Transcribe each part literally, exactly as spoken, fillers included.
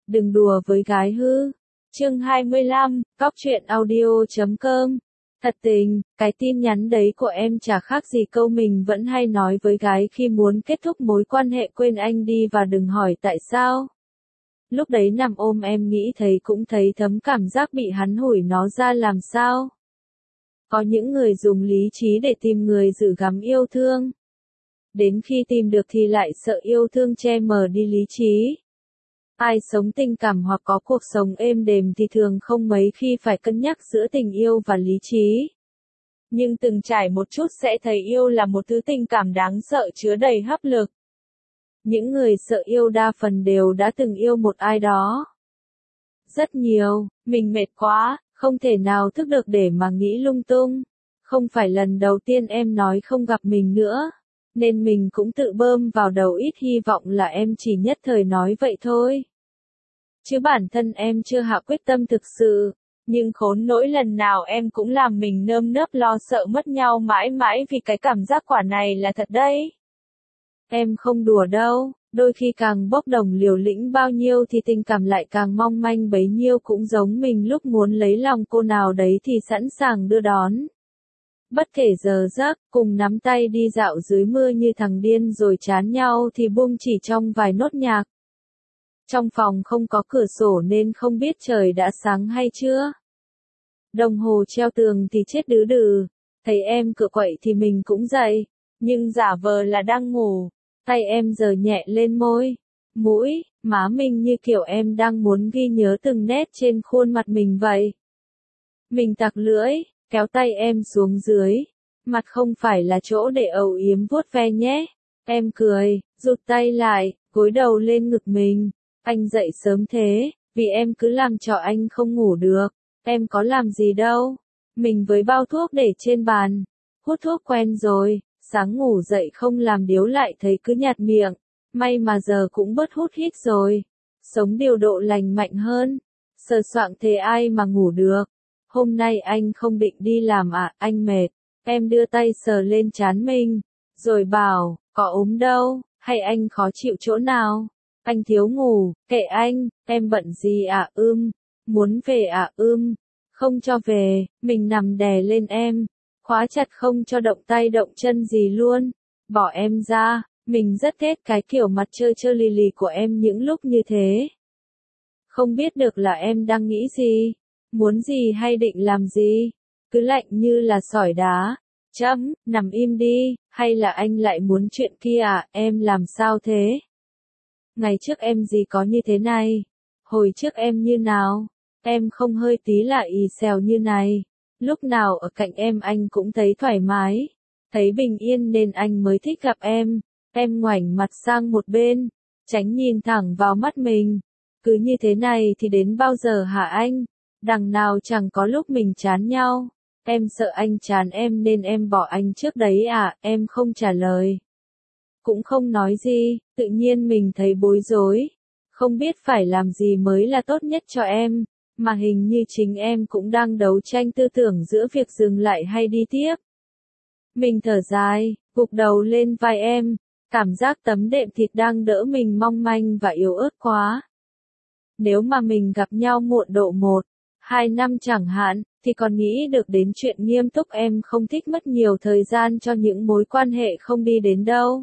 Đừng đùa với gái hư. Chương hai mươi lăm, cóc truyện audio chấm com. Thật tình, cái tin nhắn đấy của em chả khác gì câu mình vẫn hay nói với gái khi muốn kết thúc mối quan hệ: quên anh đi và đừng hỏi tại sao. Lúc đấy nằm ôm em nghĩ thấy cũng thấy thấm cảm giác bị hắn hủi nó ra làm sao. Có những người dùng lý trí để tìm người giữ gắm yêu thương. Đến khi tìm được thì lại sợ yêu thương che mờ đi lý trí. Ai sống tình cảm hoặc có cuộc sống êm đềm thì thường không mấy khi phải cân nhắc giữa tình yêu và lý trí. Nhưng từng trải một chút sẽ thấy yêu là một thứ tình cảm đáng sợ chứa đầy hấp lực. Những người sợ yêu đa phần đều đã từng yêu một ai đó. Rất nhiều, mình mệt quá, không thể nào thức được để mà nghĩ lung tung. Không phải lần đầu tiên em nói không gặp mình nữa, nên mình cũng tự bơm vào đầu ít hy vọng là em chỉ nhất thời nói vậy thôi. Chứ bản thân em chưa hạ quyết tâm thực sự, nhưng khốn nỗi lần nào em cũng làm mình nơm nớp lo sợ mất nhau mãi mãi vì cái cảm giác quả này là thật đấy. Em không đùa đâu, đôi khi càng bốc đồng liều lĩnh bao nhiêu thì tình cảm lại càng mong manh bấy nhiêu, cũng giống mình lúc muốn lấy lòng cô nào đấy thì sẵn sàng đưa đón. Bất kể giờ giấc, cùng nắm tay đi dạo dưới mưa như thằng điên rồi chán nhau thì buông chỉ trong vài nốt nhạc. Trong phòng không có cửa sổ nên không biết trời đã sáng hay chưa. Đồng hồ treo tường thì chết đứ đừ, thấy em cựa quậy thì mình cũng dậy, nhưng giả vờ là đang ngủ. Tay em giở nhẹ lên môi, mũi, má mình như kiểu em đang muốn ghi nhớ từng nét trên khuôn mặt mình vậy. Mình tặc lưỡi, kéo tay em xuống dưới. Mặt không phải là chỗ để âu yếm vuốt ve nhé. Em cười, rụt tay lại, gối đầu lên ngực mình. Anh dậy sớm thế, vì em cứ làm cho anh không ngủ được. Em có làm gì đâu. Mình với bao thuốc để trên bàn. Hút thuốc quen rồi, sáng ngủ dậy không làm điếu lại thấy cứ nhạt miệng. May mà giờ cũng bớt hút hít rồi. Sống điều độ lành mạnh hơn. Sờ soạng thế ai mà ngủ được. Hôm nay anh không định đi làm à, anh mệt. Em đưa tay sờ lên trán mình, rồi bảo, có ốm đâu, hay anh khó chịu chỗ nào? Anh thiếu ngủ, kệ anh, em bận gì à, ưm, muốn về à, ưm, không cho về, mình nằm đè lên em, khóa chặt không cho động tay động chân gì luôn, bỏ em ra, mình rất ghét cái kiểu mặt trơ trơ lì lì của em những lúc như thế. Không biết được là em đang nghĩ gì, muốn gì hay định làm gì, cứ lạnh như là sỏi đá. Chấm, nằm im đi, hay là anh lại muốn chuyện kia à, em làm sao thế? Ngày trước em gì có như thế này? Hồi trước em như nào? Em không hơi tí là ì xèo như này. Lúc nào ở cạnh em anh cũng thấy thoải mái, thấy bình yên nên anh mới thích gặp em. Em ngoảnh mặt sang một bên, tránh nhìn thẳng vào mắt mình. Cứ như thế này thì đến bao giờ hả anh? Đằng nào chẳng có lúc mình chán nhau. Em sợ anh chán em nên em bỏ anh trước đấy à, em không trả lời. Cũng không nói gì, tự nhiên mình thấy bối rối. Không biết phải làm gì mới là tốt nhất cho em, mà hình như chính em cũng đang đấu tranh tư tưởng giữa việc dừng lại hay đi tiếp. Mình thở dài, gục đầu lên vai em, cảm giác tấm đệm thịt đang đỡ mình mong manh và yếu ớt quá. Nếu mà mình gặp nhau muộn độ một, hai năm chẳng hạn, thì còn nghĩ được đến chuyện nghiêm túc. Em không thích mất nhiều thời gian cho những mối quan hệ không đi đến đâu.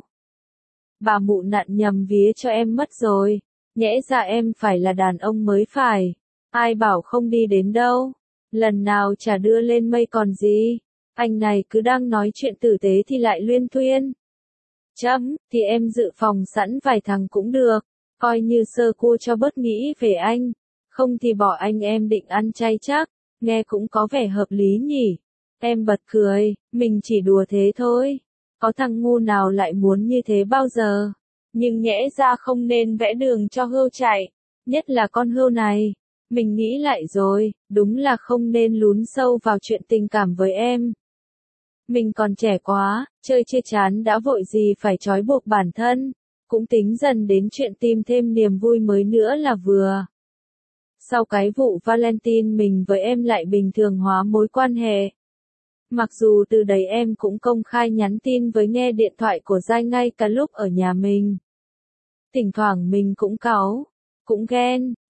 Bà mụ nặn nhầm vía cho em mất rồi, nhẽ ra em phải là đàn ông mới phải. Ai bảo không đi đến đâu, lần nào chả đưa lên mây còn gì. Anh này cứ đang nói chuyện tử tế thì lại luyên thuyên. Chấm, thì em dự phòng sẵn vài thằng cũng được, coi như sơ cua cho bớt nghĩ về anh. Không thì bỏ anh, em định ăn chay chắc, nghe cũng có vẻ hợp lý nhỉ. Em bật cười, mình chỉ đùa thế thôi. Có thằng ngu nào lại muốn như thế bao giờ. Nhưng nhẽ ra không nên vẽ đường cho hươu chạy, nhất là con hươu này. Mình nghĩ lại rồi, đúng là không nên lún sâu vào chuyện tình cảm với em. Mình còn trẻ quá, chơi chưa chán đã vội gì phải trói buộc bản thân. Cũng tính dần đến chuyện tìm thêm niềm vui mới nữa là vừa. Sau cái vụ Valentine mình với em lại bình thường hóa mối quan hệ. Mặc dù từ đấy em cũng công khai nhắn tin với nghe điện thoại của Giai ngay cả lúc ở nhà mình. Thỉnh thoảng mình cũng cáu, cũng ghen,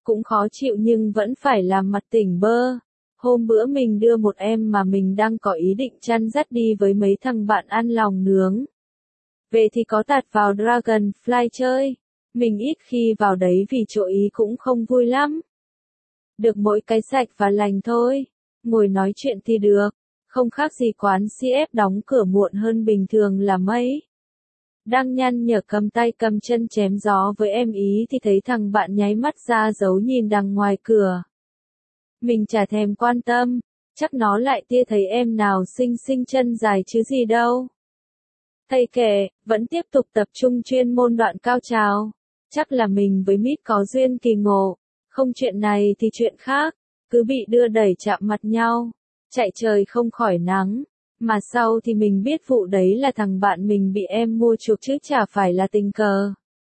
cũng khó chịu nhưng vẫn phải làm mặt tỉnh bơ. Hôm bữa mình đưa một em mà mình đang có ý định chăn dắt đi với mấy thằng bạn ăn lòng nướng. Về thì có tạt vào Dragonfly chơi. Mình ít khi vào đấy vì chỗ ý cũng không vui lắm. Được mỗi cái sạch và lành thôi. Ngồi nói chuyện thì được. Không khác gì quán xê ép đóng cửa muộn hơn bình thường là mấy. Đang nhăn nhở cầm tay cầm chân chém gió với em ý thì thấy thằng bạn nháy mắt ra giấu nhìn đằng ngoài cửa. Mình chả thèm quan tâm, chắc nó lại tia thấy em nào xinh xinh chân dài chứ gì đâu. Thầy kể, vẫn tiếp tục tập trung chuyên môn đoạn cao trào. Chắc là mình với Mít có duyên kỳ ngộ. Không chuyện này thì chuyện khác. Cứ bị đưa đẩy chạm mặt nhau. Chạy trời không khỏi nắng. Mà sau thì mình biết vụ đấy là thằng bạn mình bị em mua chuộc chứ chả phải là tình cờ.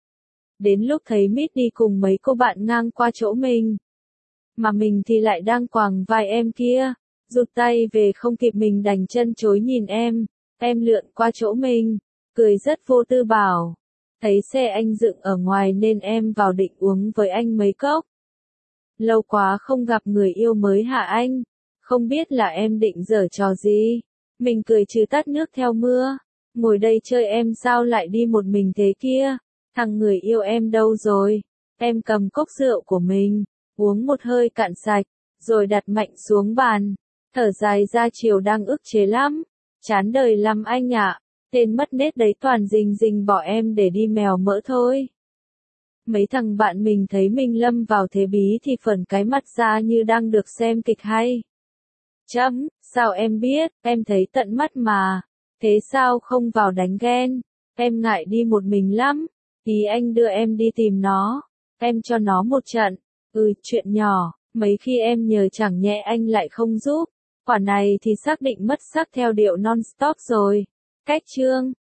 Đến lúc thấy Mít đi cùng mấy cô bạn ngang qua chỗ mình. Mà mình thì lại đang quàng vai em kia. Rụt tay về không kịp mình đành chân chối nhìn em. Em lượn qua chỗ mình. Cười rất vô tư bảo. Thấy xe anh dựng ở ngoài nên em vào định uống với anh mấy cốc. Lâu quá không gặp người yêu mới hả anh? Không biết là em định giở trò gì? Mình cười trừ tắt nước theo mưa. Ngồi đây chơi em sao lại đi một mình thế kia? Thằng người yêu em đâu rồi? Em cầm cốc rượu của mình, uống một hơi cạn sạch, rồi đặt mạnh xuống bàn. Thở dài ra chiều đang ức chế lắm. Chán đời lắm anh ạ. Tên mất nết đấy toàn rình rình bỏ em để đi mèo mỡ thôi. Mấy thằng bạn mình thấy mình lâm vào thế bí thì phởn cái mặt ra như đang được xem kịch hay. Chấm, sao em biết, em thấy tận mắt mà. Thế sao không vào đánh ghen? Em ngại đi một mình lắm. Ý anh đưa em đi tìm nó. Em cho nó một trận. Ừ, chuyện nhỏ, mấy khi em nhờ chẳng nhẽ anh lại không giúp. Quả này thì xác định mất sắc theo điệu non-stop rồi. Cách chương